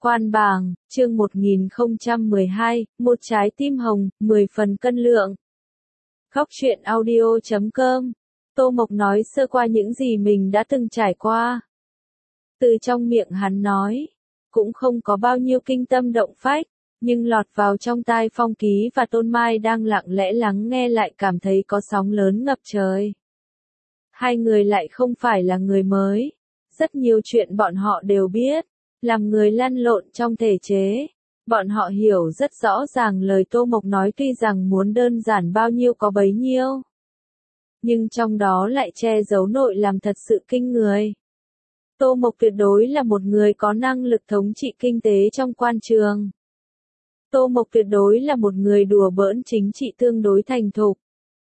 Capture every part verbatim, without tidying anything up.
Quan bảng, chương một nghìn không trăm mười hai, một trái tim hồng, mười phần cân lượng. Góc truyện audio chấm com. Tô Mộc nói sơ qua những gì mình đã từng trải qua. Từ trong miệng hắn nói, cũng không có bao nhiêu kinh tâm động phách, nhưng lọt vào trong tai Phong Ký và Tôn Mai đang lặng lẽ lắng nghe lại cảm thấy có sóng lớn ngập trời. Hai người lại không phải là người mới, rất nhiều chuyện bọn họ đều biết. Làm người lăn lộn trong thể chế, bọn họ hiểu rất rõ ràng lời Tô Mộc nói tuy rằng muốn đơn giản bao nhiêu có bấy nhiêu. Nhưng trong đó lại che giấu nội làm thật sự kinh người. Tô Mộc tuyệt đối là một người có năng lực thống trị kinh tế trong quan trường. Tô Mộc tuyệt đối là một người đùa bỡn chính trị tương đối thành thục.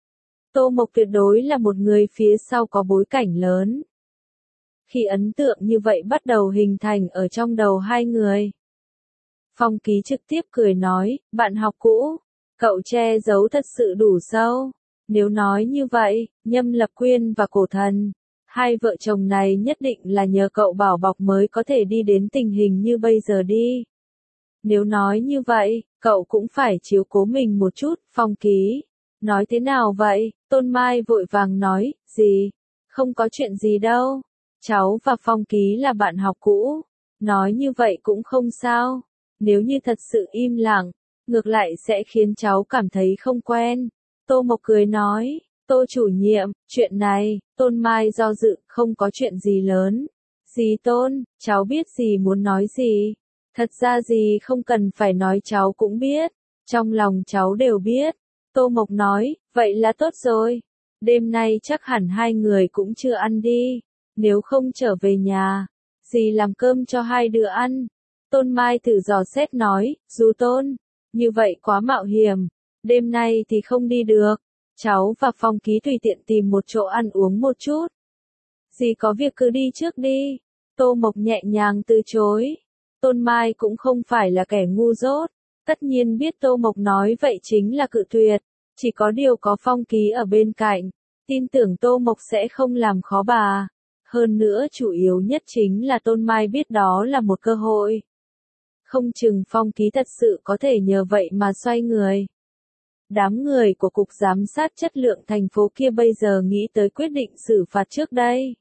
Tô Mộc tuyệt đối là một người phía sau có bối cảnh lớn. Khi ấn tượng như vậy bắt đầu hình thành ở trong đầu hai người. Phong Ký trực tiếp cười nói, bạn học cũ, cậu che giấu thật sự đủ sâu. Nếu nói như vậy, Nhâm Lập Quyên và Cổ Thần, hai vợ chồng này nhất định là nhờ cậu bảo bọc mới có thể đi đến tình hình như bây giờ đi. Nếu nói như vậy, cậu cũng phải chiếu cố mình một chút, Phong Ký. Nói thế nào vậy? Tôn Mai vội vàng nói, gì? Không có chuyện gì đâu. Cháu và Phong Ký là bạn học cũ, nói như vậy cũng không sao, nếu như thật sự im lặng, ngược lại sẽ khiến cháu cảm thấy không quen. Tô Mộc cười nói, Tô chủ nhiệm, chuyện này, Tôn Mai do dự, không có chuyện gì lớn. Dì Tôn, cháu biết dì muốn nói gì, thật ra dì không cần phải nói cháu cũng biết, trong lòng cháu đều biết. Tô Mộc nói, vậy là tốt rồi, đêm nay chắc hẳn hai người cũng chưa ăn đi. Nếu không trở về nhà, dì làm cơm cho hai đứa ăn. Tôn Mai thử dò xét nói, dù Tôn, như vậy quá mạo hiểm, đêm nay thì không đi được. Cháu và Phong Ký tùy tiện tìm một chỗ ăn uống một chút. Dì có việc cứ đi trước đi. Tô Mộc nhẹ nhàng từ chối. Tôn Mai cũng không phải là kẻ ngu dốt, tất nhiên biết Tô Mộc nói vậy chính là cự tuyệt, chỉ có điều có Phong Ký ở bên cạnh, tin tưởng Tô Mộc sẽ không làm khó bà. Hơn nữa chủ yếu nhất chính là Tôn Mai biết đó là một cơ hội. Không chừng Phong Ký thật sự có thể nhờ vậy mà xoay người. Đám người của Cục Giám sát Chất lượng thành phố kia bây giờ nghĩ tới quyết định xử phạt trước đây.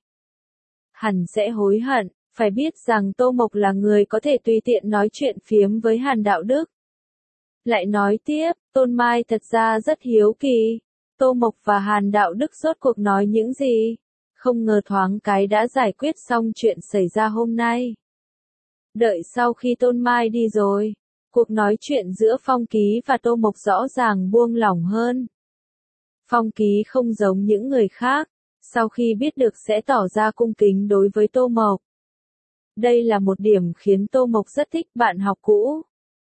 Hẳn sẽ hối hận, phải biết rằng Tô Mộc là người có thể tùy tiện nói chuyện phiếm với Hàn Đạo Đức. Lại nói tiếp, Tôn Mai thật ra rất hiếu kỳ. Tô Mộc và Hàn Đạo Đức rốt cuộc nói những gì? Không ngờ thoáng cái đã giải quyết xong chuyện xảy ra hôm nay. Đợi sau khi Tôn Mai đi rồi, cuộc nói chuyện giữa Phong Ký và Tô Mộc rõ ràng buông lỏng hơn. Phong Ký không giống những người khác, sau khi biết được sẽ tỏ ra cung kính đối với Tô Mộc. Đây là một điểm khiến Tô Mộc rất thích bạn học cũ.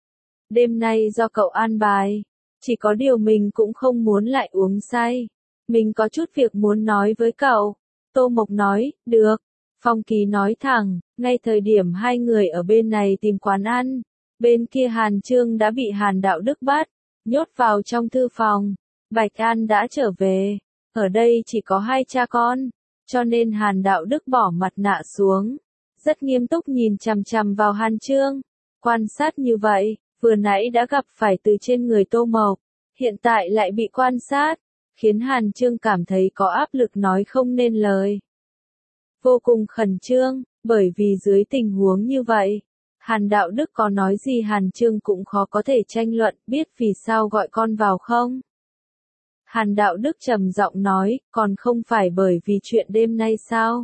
Đêm nay do cậu an bài, chỉ có điều mình cũng không muốn lại uống say. Mình có chút việc muốn nói với cậu. Tô Mộc nói, được. Phong Ký nói thẳng, ngay thời điểm hai người ở bên này tìm quán ăn, bên kia Hàn Trương đã bị Hàn Đạo Đức bắt, nhốt vào trong thư phòng. Bạch An đã trở về, ở đây chỉ có hai cha con, cho nên Hàn Đạo Đức bỏ mặt nạ xuống, rất nghiêm túc nhìn chằm chằm vào Hàn Trương. Quan sát như vậy, vừa nãy đã gặp phải từ trên người Tô Mộc, hiện tại lại bị quan sát, khiến Hàn Trương cảm thấy có áp lực nói không nên lời. Vô cùng khẩn trương, bởi vì dưới tình huống như vậy, Hàn Đạo Đức có nói gì Hàn Trương cũng khó có thể tranh luận, biết vì sao gọi con vào không? Hàn Đạo Đức trầm giọng nói, còn không phải bởi vì chuyện đêm nay sao?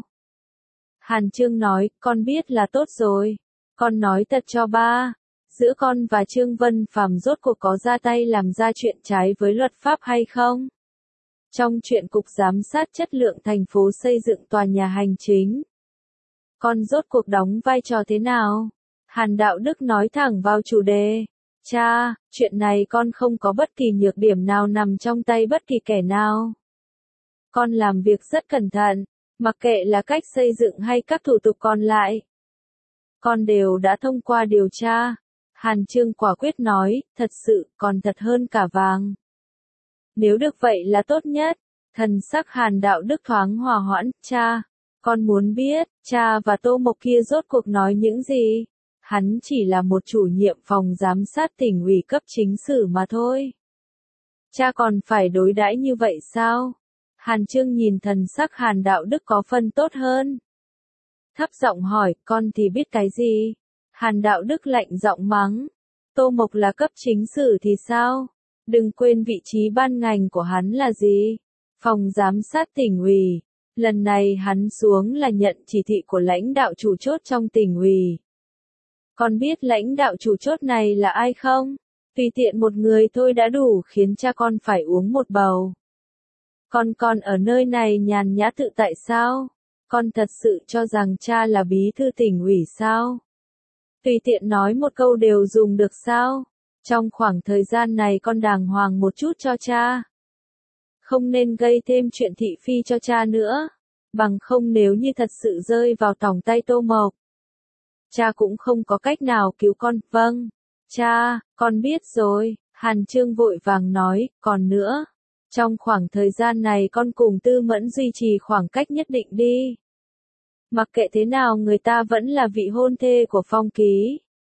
Hàn Trương nói, con biết là tốt rồi, con nói thật cho ba, giữa con và Trương Vân Phàm rốt cuộc có ra tay làm ra chuyện trái với luật pháp hay không? Trong chuyện Cục Giám sát Chất lượng thành phố xây dựng tòa nhà hành chính, con rốt cuộc đóng vai trò thế nào? Hàn Đạo Đức nói thẳng vào chủ đề. Cha, chuyện này con không có bất kỳ nhược điểm nào nằm trong tay bất kỳ kẻ nào. Con làm việc rất cẩn thận, mặc kệ là cách xây dựng hay các thủ tục còn lại. Con đều đã thông qua điều tra. Hàn Trương quả quyết nói, thật sự, còn thật hơn cả vàng. Nếu được vậy là tốt nhất. Thần sắc Hàn Đạo Đức thoáng hòa hoãn, cha, con muốn biết, cha và Tô Mộc kia rốt cuộc nói những gì? Hắn chỉ là một chủ nhiệm phòng giám sát tỉnh ủy cấp chính sử mà thôi. Cha còn phải đối đãi như vậy sao? Hàn Chương nhìn thần sắc Hàn Đạo Đức có phần tốt hơn. Thấp giọng hỏi, con thì biết cái gì? Hàn Đạo Đức lạnh giọng mắng. Tô Mộc là cấp chính sử thì sao? Đừng quên vị trí ban ngành của hắn là gì? Phòng giám sát tỉnh ủy. Lần này hắn xuống là nhận chỉ thị của lãnh đạo chủ chốt trong tỉnh ủy. Con biết lãnh đạo chủ chốt này là ai không? Tùy tiện một người thôi đã đủ khiến cha con phải uống một bầu. Con còn ở nơi này nhàn nhã tự tại sao? Con thật sự cho rằng cha là bí thư tỉnh ủy sao? Tùy tiện nói một câu đều dùng được sao? Trong khoảng thời gian này con đàng hoàng một chút cho cha. Không nên gây thêm chuyện thị phi cho cha nữa. Bằng không nếu như thật sự rơi vào tòng tay Tô Mộc. Cha cũng không có cách nào cứu con. Vâng, cha, con biết rồi. Hàn Chương vội vàng nói, còn nữa. Trong khoảng thời gian này con cùng Tư Mẫn duy trì khoảng cách nhất định đi. Mặc kệ thế nào người ta vẫn là vị hôn thê của Phong Ký.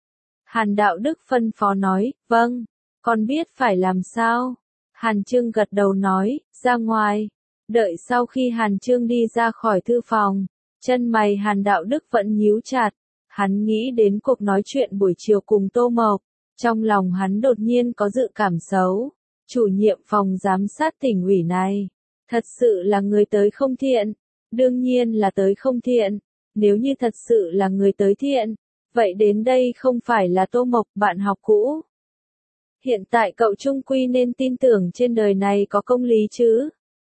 Hàn Đạo Đức phân phó nói, vâng, con biết phải làm sao. Hàn Chương gật đầu nói, ra ngoài. Đợi sau khi Hàn Chương đi ra khỏi thư phòng, chân mày Hàn Đạo Đức vẫn nhíu chặt. Hắn nghĩ đến cuộc nói chuyện buổi chiều cùng Tô Mộc. Trong lòng hắn đột nhiên có dự cảm xấu. Chủ nhiệm phòng giám sát tỉnh ủy này, thật sự là người tới không thiện. Đương nhiên là tới không thiện. Nếu như thật sự là người tới thiện, vậy đến đây không phải là Tô Mộc bạn học cũ. Hiện tại cậu trung quy nên tin tưởng trên đời này có công lý chứ.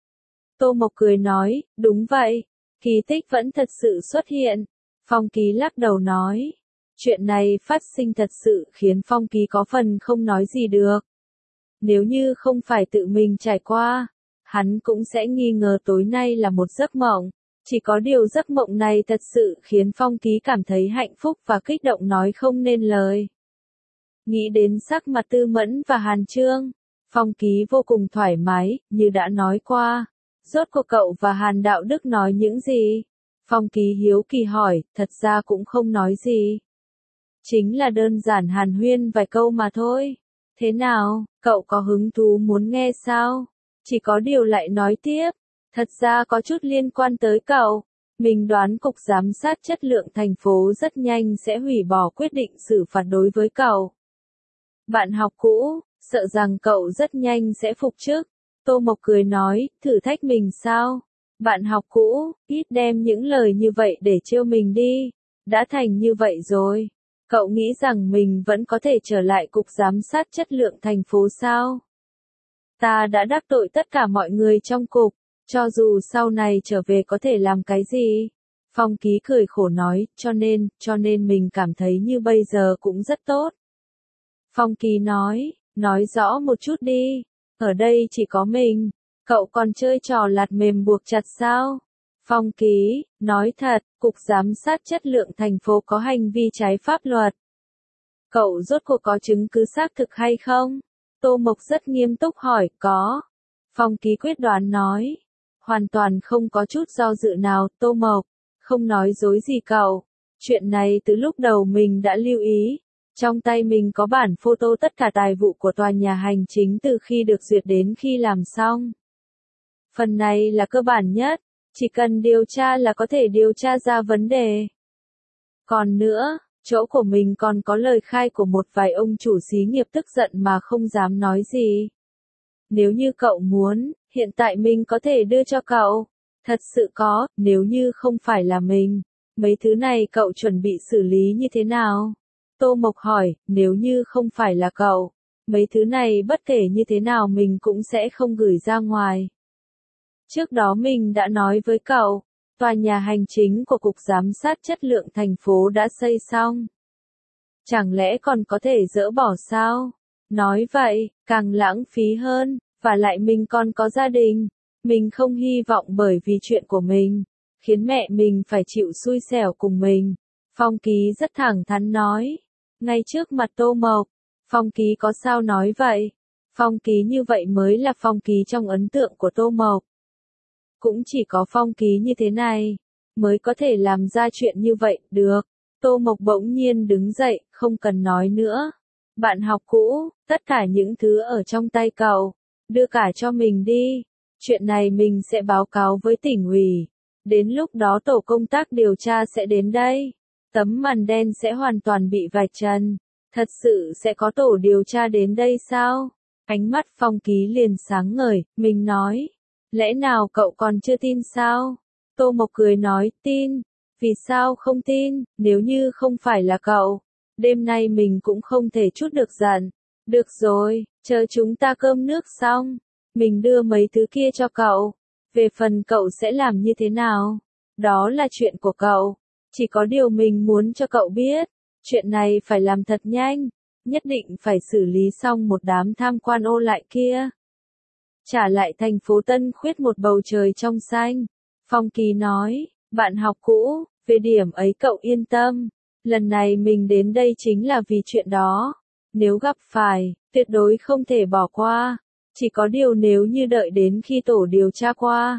Tô Mộc cười nói, đúng vậy, kỳ tích vẫn thật sự xuất hiện. Phong Ký lắc đầu nói, chuyện này phát sinh thật sự khiến Phong Ký có phần không nói gì được. Nếu như không phải tự mình trải qua, hắn cũng sẽ nghi ngờ tối nay là một giấc mộng. Chỉ có điều giấc mộng này thật sự khiến Phong Ký cảm thấy hạnh phúc và kích động nói không nên lời. Nghĩ đến sắc mặt Tư Mẫn và Hàn Chương, Phong Ký vô cùng thoải mái, như đã nói qua. Rốt cuộc cậu và Hàn Đạo Đức nói những gì? Phong Ký hiếu kỳ hỏi, thật ra cũng không nói gì. Chính là đơn giản hàn huyên vài câu mà thôi. Thế nào, cậu có hứng thú muốn nghe sao? Chỉ có điều lại nói tiếp. Thật ra có chút liên quan tới cậu. Mình đoán Cục Giám sát Chất lượng thành phố rất nhanh sẽ hủy bỏ quyết định xử phạt đối với cậu. Bạn học cũ, sợ rằng cậu rất nhanh sẽ phục chức. Tô Mộc cười nói, thử thách mình sao? Bạn học cũ, ít đem những lời như vậy để trêu mình đi. Đã thành như vậy rồi. Cậu nghĩ rằng mình vẫn có thể trở lại Cục Giám sát Chất lượng thành phố sao? Ta đã đắc tội tất cả mọi người trong cục. Cho dù sau này trở về có thể làm cái gì? Phong Ký cười khổ nói, cho nên, cho nên mình cảm thấy như bây giờ cũng rất tốt. Phong Ký nói, nói rõ một chút đi. Ở đây chỉ có mình. Cậu còn chơi trò lạt mềm buộc chặt sao? Phong Ký, nói thật, Cục Giám sát Chất lượng thành phố có hành vi trái pháp luật. Cậu rốt cuộc có chứng cứ xác thực hay không? Tô Mộc rất nghiêm túc hỏi, có. Phong Ký quyết đoán nói. Hoàn toàn không có chút do dự nào, Tô Mộc. Không nói dối gì cậu. Chuyện này từ lúc đầu mình đã lưu ý. Trong tay mình có bản photo tất cả tài vụ của tòa nhà hành chính từ khi được duyệt đến khi làm xong. Phần này là cơ bản nhất. Chỉ cần điều tra là có thể điều tra ra vấn đề. Còn nữa, chỗ của mình còn có lời khai của một vài ông chủ xí nghiệp tức giận mà không dám nói gì. Nếu như cậu muốn, hiện tại mình có thể đưa cho cậu. Thật sự có, nếu như không phải là mình. Mấy thứ này cậu chuẩn bị xử lý như thế nào? Tô Mộc hỏi, nếu như không phải là cậu. Mấy thứ này bất kể như thế nào mình cũng sẽ không gửi ra ngoài. Trước đó mình đã nói với cậu, tòa nhà hành chính của Cục Giám sát Chất lượng thành phố đã xây xong. Chẳng lẽ còn có thể dỡ bỏ sao? Nói vậy, càng lãng phí hơn, và lại mình còn có gia đình. Mình không hy vọng bởi vì chuyện của mình, khiến mẹ mình phải chịu xui xẻo cùng mình. Phong Ký rất thẳng thắn nói, ngay trước mặt Tô Mộc. Phong Ký có sao nói vậy? Phong Ký như vậy mới là Phong Ký trong ấn tượng của Tô Mộc. Cũng chỉ có Phong Ký như thế này, mới có thể làm ra chuyện như vậy, được. Tô Mộc bỗng nhiên đứng dậy, không cần nói nữa. Bạn học cũ, tất cả những thứ ở trong tay cậu, đưa cả cho mình đi. Chuyện này mình sẽ báo cáo với tỉnh ủy. Đến lúc đó tổ công tác điều tra sẽ đến đây. Tấm màn đen sẽ hoàn toàn bị vạch trần. Thật sự sẽ có tổ điều tra đến đây sao? Ánh mắt Phong Ký liền sáng ngời, mình nói. Lẽ nào cậu còn chưa tin sao? Tô Mộc cười nói, tin. Vì sao không tin, nếu như không phải là cậu, đêm nay mình cũng không thể chút được giận. Được rồi, chờ chúng ta cơm nước xong, mình đưa mấy thứ kia cho cậu. Về phần cậu sẽ làm như thế nào, đó là chuyện của cậu. Chỉ có điều mình muốn cho cậu biết, chuyện này phải làm thật nhanh, nhất định phải xử lý xong một đám tham quan ô lại kia. Trả lại thành phố Tân Khuyết một bầu trời trong xanh. Phong Kỳ nói, bạn học cũ, về điểm ấy cậu yên tâm. Lần này mình đến đây chính là vì chuyện đó. Nếu gặp phải, tuyệt đối không thể bỏ qua. Chỉ có điều nếu như đợi đến khi tổ điều tra qua,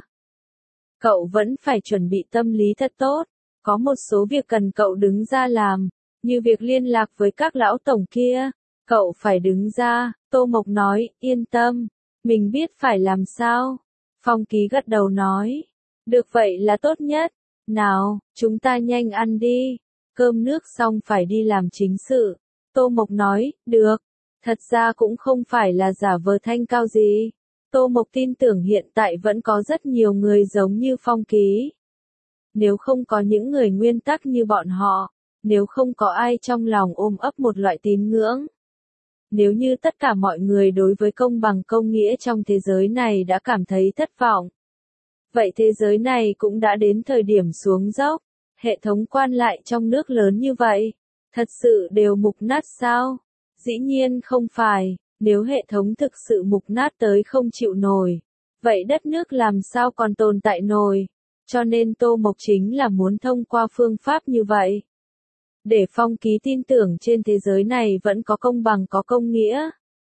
cậu vẫn phải chuẩn bị tâm lý thật tốt. Có một số việc cần cậu đứng ra làm, như việc liên lạc với các lão tổng kia. Cậu phải đứng ra, Tô Mộc nói, yên tâm, mình biết phải làm sao. Phong Ký gật đầu nói, được vậy là tốt nhất. Nào, chúng ta nhanh ăn đi. Cơm nước xong phải đi làm chính sự. Tô Mộc nói, được. Thật ra cũng không phải là giả vờ thanh cao gì. Tô Mộc tin tưởng hiện tại vẫn có rất nhiều người giống như Phong Ký. Nếu không có những người nguyên tắc như bọn họ, nếu không có ai trong lòng ôm ấp một loại tín ngưỡng, nếu như tất cả mọi người đối với công bằng công nghĩa trong thế giới này đã cảm thấy thất vọng, vậy thế giới này cũng đã đến thời điểm xuống dốc. Hệ thống quan lại trong nước lớn như vậy, thật sự đều mục nát sao? Dĩ nhiên không phải, nếu hệ thống thực sự mục nát tới không chịu nổi, vậy đất nước làm sao còn tồn tại nổi? Cho nên Tô Mộc chính là muốn thông qua phương pháp như vậy, để Phong Ký tin tưởng trên thế giới này vẫn có công bằng có công nghĩa.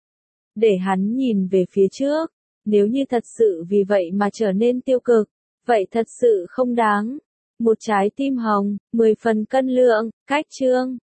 Để hắn nhìn về phía trước, nếu như thật sự vì vậy mà trở nên tiêu cực, vậy thật sự không đáng. Một trái tim hồng, mười phần cân lượng, cách chương.